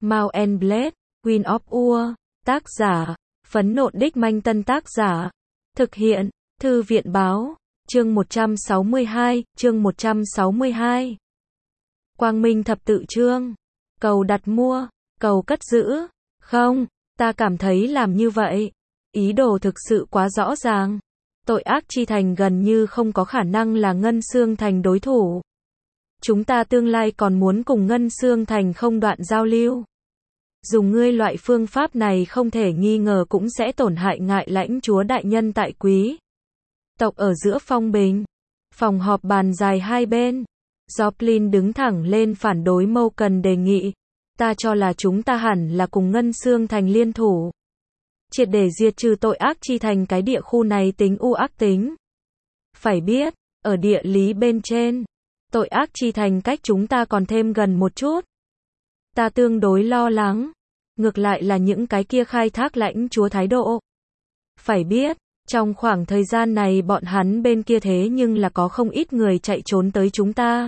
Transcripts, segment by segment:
Mount and Blade, Queen of Ur, tác giả, Phấn Nộn Đích Manh Tân tác giả, thực hiện, Thư viện báo, chương 162, chương 162. Quang Minh thập tự chương, cầu đặt mua, cầu cất giữ, không, ta cảm thấy làm như vậy, ý đồ thực sự quá rõ ràng. Tội ác chi thành gần như không có khả năng là Ngân Xương Thành đối thủ. Chúng ta tương lai còn muốn cùng Ngân Xương Thành không đoạn giao lưu. Dùng ngươi loại phương pháp này không thể nghi ngờ cũng sẽ tổn hại ngại lãnh chúa đại nhân tại quý tộc ở giữa phong bình. Phòng họp bàn dài hai bên. Joplin đứng thẳng lên phản đối Moukan đề nghị. Ta cho là chúng ta hẳn là cùng Ngân Xương Thành liên thủ. Triệt để diệt trừ tội ác chi thành cái địa khu này tính u ác tính. Phải biết, ở địa lý bên trên, tội ác chi thành cách chúng ta còn thêm gần một chút. Ta tương đối lo lắng. Ngược lại là những cái kia khai thác lãnh chúa thái độ. Phải biết, trong khoảng thời gian này bọn hắn bên kia thế nhưng là có không ít người chạy trốn tới chúng ta.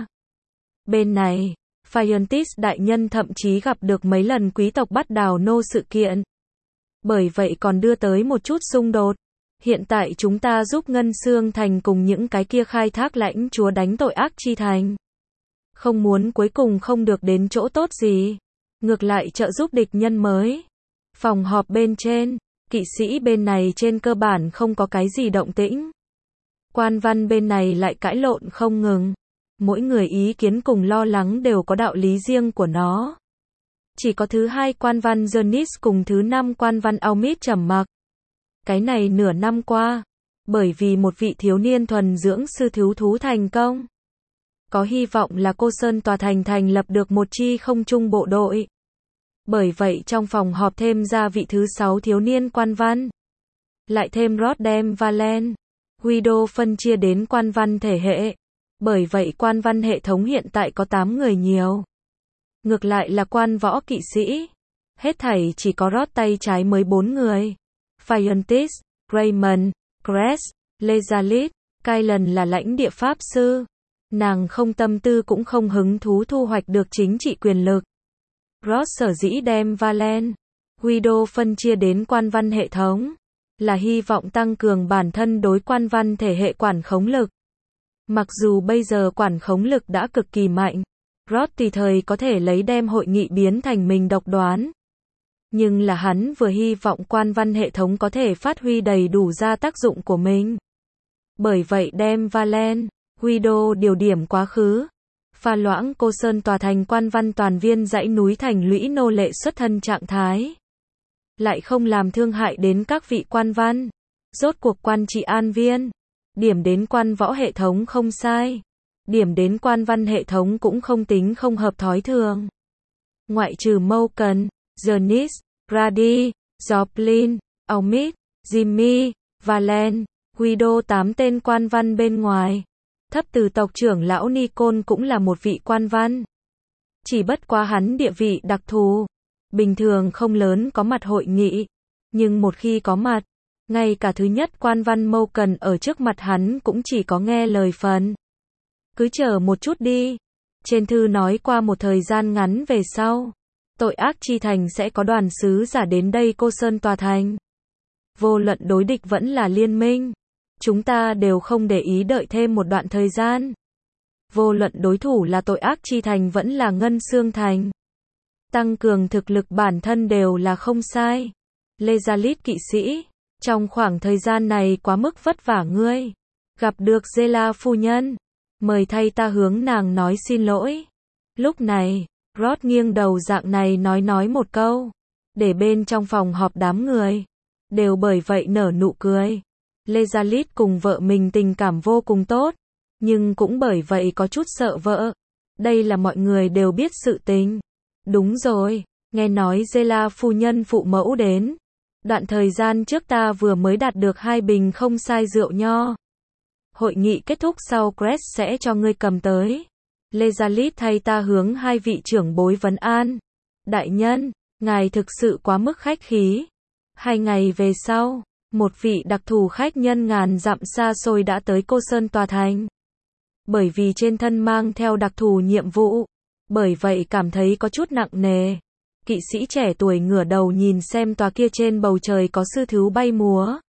Bên này, Phiontis đại nhân thậm chí gặp được mấy lần quý tộc bắt đào nô sự kiện. Bởi vậy còn đưa tới một chút xung đột. Hiện tại chúng ta giúp Ngân Xương Thành cùng những cái kia khai thác lãnh chúa đánh tội ác chi thành. Không muốn cuối cùng không được đến chỗ tốt gì. Ngược lại trợ giúp địch nhân mới. Phòng họp bên trên, kỵ sĩ bên này trên cơ bản không có cái gì động tĩnh. Quan văn bên này lại cãi lộn không ngừng. Mỗi người ý kiến cùng lo lắng đều có đạo lý riêng của nó. Chỉ có thứ hai quan văn Jonis cùng thứ năm quan văn Aumit trầm mặc. Cái này nửa năm qua, bởi vì một vị thiếu niên thuần dưỡng sư thiếu thú thành công. Có hy vọng là Cô Sơn Tòa Thành thành lập được một chi không trung bộ đội. Bởi vậy trong phòng họp thêm ra vị thứ 6 thiếu niên quan văn. Lại thêm Rodem Valen. Guido phân chia đến quan văn thể hệ. Bởi vậy quan văn hệ thống hiện tại có 8 người nhiều. Ngược lại là quan võ kỵ sĩ. Hết thảy chỉ có rót tay trái mới 4 người. Phiontis, Raymond, Cress, Lezalit, Kylan là lãnh địa pháp sư. Nàng không tâm tư cũng không hứng thú thu hoạch được chính trị quyền lực. Ross sở dĩ đem Valen, Guido phân chia đến quan văn hệ thống, là hy vọng tăng cường bản thân đối quan văn thể hệ quản khống lực. Mặc dù bây giờ quản khống lực đã cực kỳ mạnh, Ross tùy thời có thể lấy đem hội nghị biến thành mình độc đoán. Nhưng là hắn vừa hy vọng quan văn hệ thống có thể phát huy đầy đủ ra tác dụng của mình. Bởi vậy đem Valen, Guido điều điểm quá khứ. Pha loãng Cô Sơn Tòa thành quan văn toàn viên dãy núi thành lũy nô lệ xuất thân trạng thái. Lại không làm thương hại đến các vị quan văn. Rốt cuộc quan trị an viên. Điểm đến quan võ hệ thống không sai. Điểm đến quan văn hệ thống cũng không tính không hợp thói thường. Ngoại trừ Moukan, Jonis, Grady, Joplin, Aumit, Jimmy, Valen, Guido 8 tên quan văn bên ngoài. Thấp từ tộc trưởng lão Nicole cũng là một vị quan văn. Chỉ bất quá hắn địa vị đặc thù. Bình thường không lớn có mặt hội nghị. Nhưng một khi có mặt, ngay cả thứ nhất quan văn Moukan ở trước mặt hắn cũng chỉ có nghe lời phần. Cứ chờ một chút đi. Trên thư nói qua một thời gian ngắn về sau. Tội ác chi thành sẽ có đoàn sứ giả đến đây Cô Sơn Tòa Thành. Vô luận đối địch vẫn là liên minh. Chúng ta đều không để ý đợi thêm một đoạn thời gian. Vô luận đối thủ là tội ác chi thành vẫn là Ngân Xương Thành. Tăng cường thực lực bản thân đều là không sai. Lezalit kỵ sĩ, trong khoảng thời gian này quá mức vất vả ngươi. Gặp được Zela phu nhân. Mời thay ta hướng nàng nói xin lỗi. Lúc này, Rod nghiêng đầu dạng này nói một câu. Để bên trong phòng họp đám người. Đều bởi vậy nở nụ cười. Lezalit cùng vợ mình tình cảm vô cùng tốt. Nhưng cũng bởi vậy có chút sợ vợ. Đây là mọi người đều biết sự tình. Đúng rồi, nghe nói Zela phu nhân phụ mẫu đến. Đoạn thời gian trước ta vừa mới đạt được 2 bình không sai rượu nho. Hội nghị kết thúc sau Cress sẽ cho ngươi cầm tới. Lezalit thay ta hướng 2 vị trưởng bối vấn an. Đại nhân, ngài thực sự quá mức khách khí. 2 ngày về sau, một vị đặc thù khách nhân ngàn dặm xa xôi đã tới Cô Sơn Tòa Thành. Bởi vì trên thân mang theo đặc thù nhiệm vụ, bởi vậy cảm thấy có chút nặng nề. Kỵ sĩ trẻ tuổi ngửa đầu nhìn xem tòa kia trên bầu trời có sư thú bay múa.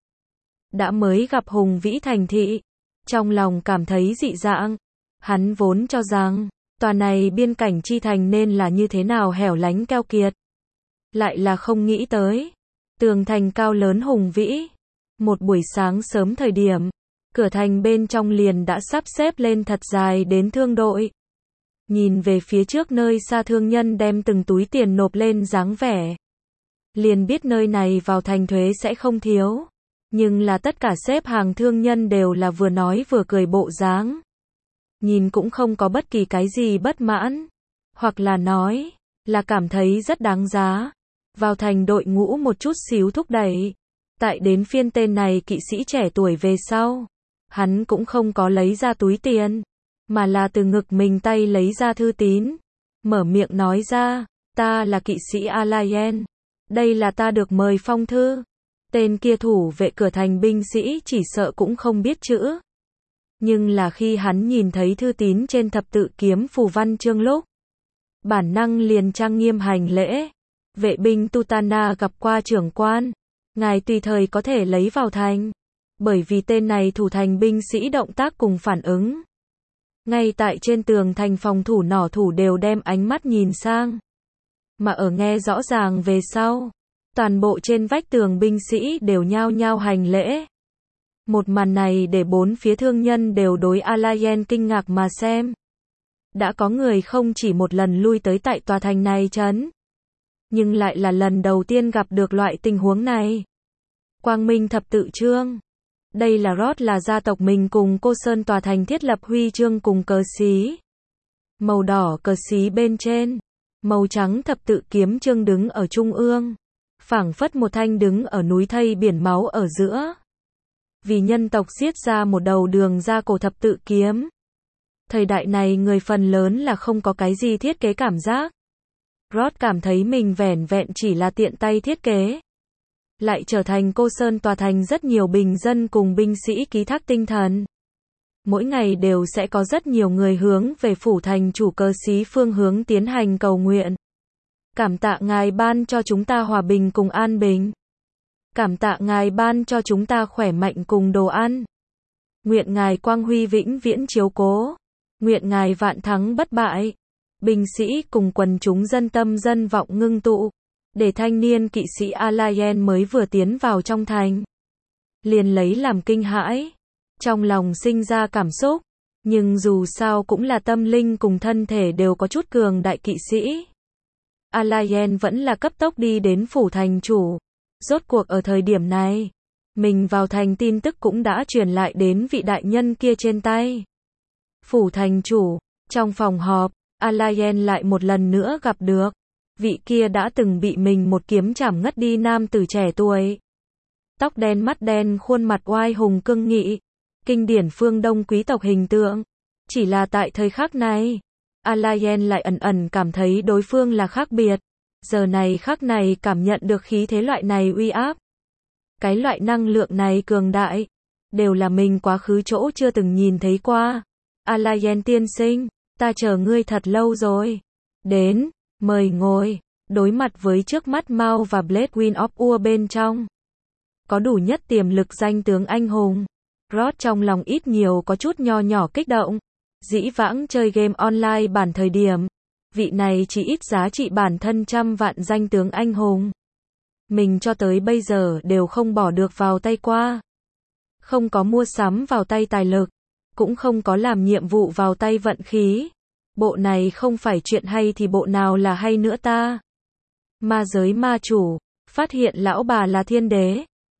Đã mới gặp hùng vĩ thành thị. Trong lòng cảm thấy dị dạng. Hắn vốn cho rằng, tòa này biên cảnh chi thành nên là như thế nào hẻo lánh keo kiệt. Lại là không nghĩ tới. Tường thành cao lớn hùng vĩ. Một buổi sáng sớm thời điểm, cửa thành bên trong liền đã sắp xếp lên thật dài đến thương đội. Nhìn về phía trước nơi xa thương nhân đem từng túi tiền nộp lên dáng vẻ. Liền biết nơi này vào thành thuế sẽ không thiếu. Nhưng là tất cả xếp hàng thương nhân đều là vừa nói vừa cười bộ dáng. Nhìn cũng không có bất kỳ cái gì bất mãn. Hoặc là nói, là cảm thấy rất đáng giá. Vào thành đội ngũ một chút xíu thúc đẩy. Tại đến phiên tên này kỵ sĩ trẻ tuổi về sau. Hắn cũng không có lấy ra túi tiền. Mà là từ ngực mình tay lấy ra thư tín. Mở miệng nói ra, ta là kỵ sĩ Alayen. Đây là ta được mời phong thư. Tên kia thủ vệ cửa thành binh sĩ chỉ sợ cũng không biết chữ. Nhưng là khi hắn nhìn thấy thư tín trên thập tự kiếm phù văn chương lúc. Bản năng liền trang nghiêm hành lễ. Vệ binh Tutana gặp qua trưởng quan. Ngài tùy thời có thể lấy vào thành. Bởi vì tên này thủ thành binh sĩ động tác cùng phản ứng. Ngay tại trên tường thành phòng thủ nỏ thủ đều đem ánh mắt nhìn sang. Mà ở nghe rõ ràng về sau. Toàn bộ trên vách tường binh sĩ đều nhao nhao hành lễ. Một màn này để bốn phía thương nhân đều đối Alayen kinh ngạc mà xem. Đã có người không chỉ một lần lui tới tại tòa thành này trấn. Nhưng lại là lần đầu tiên gặp được loại tình huống này. Quang Minh thập tự chương. Đây là Rod là gia tộc mình cùng Cô Sơn tòa thành thiết lập huy chương cùng cờ xí. Màu đỏ cờ xí bên trên. Màu trắng thập tự kiếm chương đứng ở trung ương. Phảng phất một thanh đứng ở núi thây biển máu ở giữa. Vì nhân tộc giết ra một đầu đường ra cổ thập tự kiếm. Thời đại này người phần lớn là không có cái gì thiết kế cảm giác. Rod cảm thấy mình vẻn vẹn chỉ là tiện tay thiết kế. Lại trở thành Cô Sơn tòa thành rất nhiều bình dân cùng binh sĩ ký thác tinh thần. Mỗi ngày đều sẽ có rất nhiều người hướng về phủ thành chủ cờ xí phương hướng tiến hành cầu nguyện. Cảm tạ Ngài ban cho chúng ta hòa bình cùng an bình. Cảm tạ Ngài ban cho chúng ta khỏe mạnh cùng đồ ăn. Nguyện Ngài quang huy vĩnh viễn chiếu cố. Nguyện Ngài vạn thắng bất bại. Binh sĩ cùng quần chúng dân tâm dân vọng ngưng tụ. Để thanh niên kỵ sĩ Alayen mới vừa tiến vào trong thành. Liền lấy làm kinh hãi. Trong lòng sinh ra cảm xúc. Nhưng dù sao cũng là tâm linh cùng thân thể đều có chút cường đại kỵ sĩ. Alayen vẫn là cấp tốc đi đến phủ thành chủ. Rốt cuộc ở thời điểm này, mình vào thành tin tức cũng đã truyền lại đến vị đại nhân kia trên tay. Phủ thành chủ, trong phòng họp, Alayen lại một lần nữa gặp được. Vị kia đã từng bị mình một kiếm chảm ngất đi nam tử trẻ tuổi. Tóc đen mắt đen khuôn mặt oai hùng cương nghị. Kinh điển phương Đông quý tộc hình tượng. Chỉ là tại thời khắc này, Alayen lại ẩn ẩn cảm thấy đối phương là khác biệt. Giờ này khắc này cảm nhận được khí thế loại này uy áp. Cái loại năng lượng này cường đại. Đều là mình quá khứ chỗ chưa từng nhìn thấy qua. Alayen tiên sinh, ta chờ ngươi thật lâu rồi. Đến, mời ngồi. Đối mặt với trước mắt Mao và Blade Queen of Ur bên trong. Có đủ nhất tiềm lực danh tướng anh hùng. Rod trong lòng ít nhiều có chút nho nhỏ kích động. Dĩ vãng chơi game online bản thời điểm. Vị này chỉ ít giá trị bản thân trăm vạn danh tướng anh hùng. Mình cho tới bây giờ đều không bỏ được vào tay qua. Không có mua sắm vào tay tài lực. Cũng không có làm nhiệm vụ vào tay vận khí. Bộ này không phải chuyện hay thì bộ nào là hay nữa ta. Ma giới ma chủ. Phát hiện lão bà là thiên đế.